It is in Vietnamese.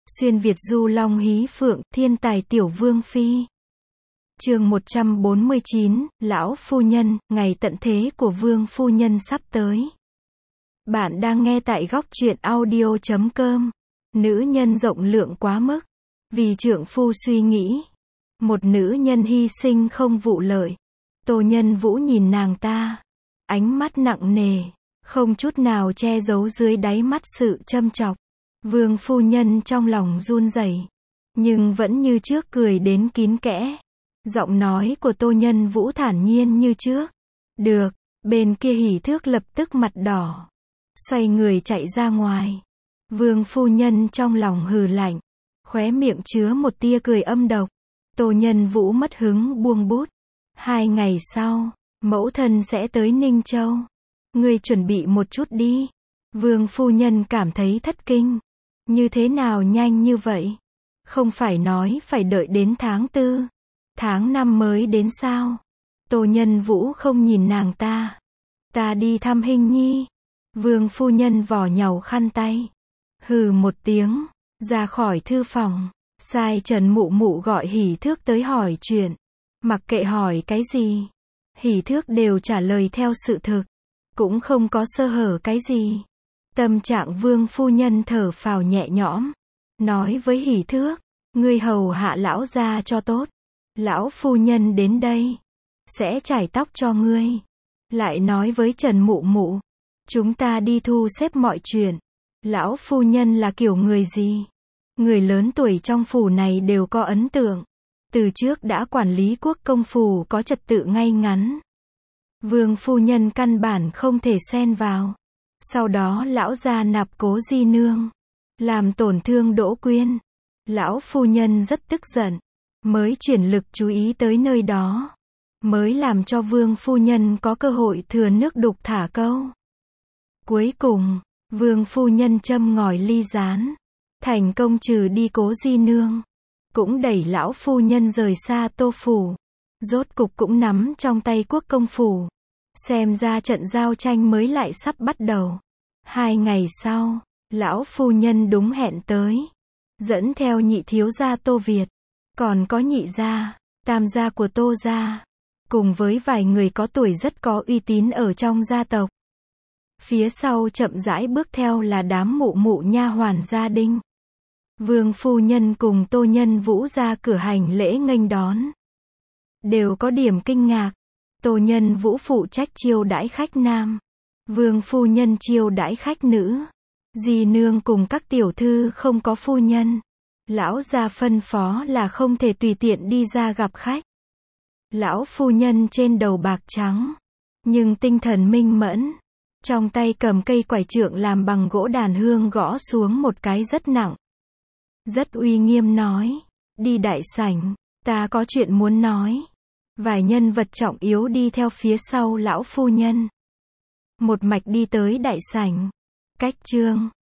Xuyên Việt du long hí phượng, thiên tài tiểu vương phi. Chương 149, lão phu nhân, ngày tận thế của vương phu nhân sắp tới. Bạn đang nghe tại góc truyện audio.com. Nữ nhân rộng lượng quá mức, vì trượng phu suy nghĩ. Một nữ nhân hy sinh không vụ lợi. Tô Nhân Vũ nhìn nàng ta, ánh mắt nặng nề, không chút nào che giấu dưới đáy mắt sự châm chọc. Vương phu nhân trong lòng run rẩy, nhưng vẫn như trước cười đến kín kẽ. Giọng nói của Tô Nhân Vũ thản nhiên như trước. Được, bên kia Hỉ Thước lập tức mặt đỏ, xoay người chạy ra ngoài. Vương phu nhân trong lòng hừ lạnh, khóe miệng chứa một tia cười âm độc. Tô Nhân Vũ mất hứng buông bút. 2 ngày sau, mẫu thân sẽ tới Ninh Châu. Ngươi chuẩn bị một chút đi. Vương phu nhân cảm thấy thất kinh. Như thế nào nhanh như vậy? Không phải nói phải đợi đến tháng 4, tháng 5 mới đến sao? Tô Nhân Vũ không nhìn nàng ta. Ta đi thăm Hình Nhi. Vương phu nhân vò nhàu khăn tay, hừ một tiếng, ra khỏi thư phòng, sai Trần Mụ Mụ gọi Hỉ Thước tới hỏi chuyện. Mặc kệ hỏi cái gì, Hỉ Thước đều trả lời theo sự thực, cũng không có sơ hở cái gì. Tâm trạng vương phu nhân thở phào nhẹ nhõm, nói với Hỉ Thước, ngươi hầu hạ lão gia cho tốt. Lão phu nhân đến đây, sẽ chải tóc cho ngươi. Lại nói với Trần Mụ Mụ, chúng ta đi thu xếp mọi chuyện. Lão phu nhân là kiểu người gì? Người lớn tuổi trong phủ này đều có ấn tượng. Từ trước đã quản lý quốc công phủ có trật tự ngay ngắn. Vương phu nhân căn bản không thể xen vào. Sau đó lão gia nạp Cố Di Nương, làm tổn thương Đỗ Quyên. Lão phu nhân rất tức giận, mới chuyển lực chú ý tới nơi đó, mới làm cho vương phu nhân có cơ hội thừa nước đục thả câu. Cuối cùng, vương phu nhân châm ngòi ly gián, thành công trừ đi Cố Di Nương, cũng đẩy lão phu nhân rời xa Tô phủ. Rốt cục cũng nắm trong tay quốc công phủ. Xem ra trận giao tranh mới lại sắp bắt đầu. 2 ngày sau, lão phu nhân đúng hẹn tới, dẫn theo nhị thiếu gia Tô Việt, còn có nhị gia, tam gia của Tô gia, cùng với vài người có tuổi rất có uy tín ở trong gia tộc. Phía sau chậm rãi bước theo là đám mụ mụ nha hoàn gia đình. Vương phu nhân cùng Tô Nhân Vũ ra cửa hành lễ nghênh đón. Đều có điểm kinh ngạc. Tô Nhân Vũ phụ trách chiêu đãi khách nam, vương phu nhân chiêu đãi khách nữ. Di nương cùng các tiểu thư không có phu nhân. Lão gia phân phó là không thể tùy tiện đi ra gặp khách. Lão phu nhân trên đầu bạc trắng, nhưng tinh thần minh mẫn. Trong tay cầm cây quải trượng làm bằng gỗ đàn hương gõ xuống một cái rất nặng. Rất uy nghiêm nói, đi đại sảnh, ta có chuyện muốn nói. Vài nhân vật trọng yếu đi theo phía sau lão phu nhân, một mạch đi tới đại sảnh. Cách chương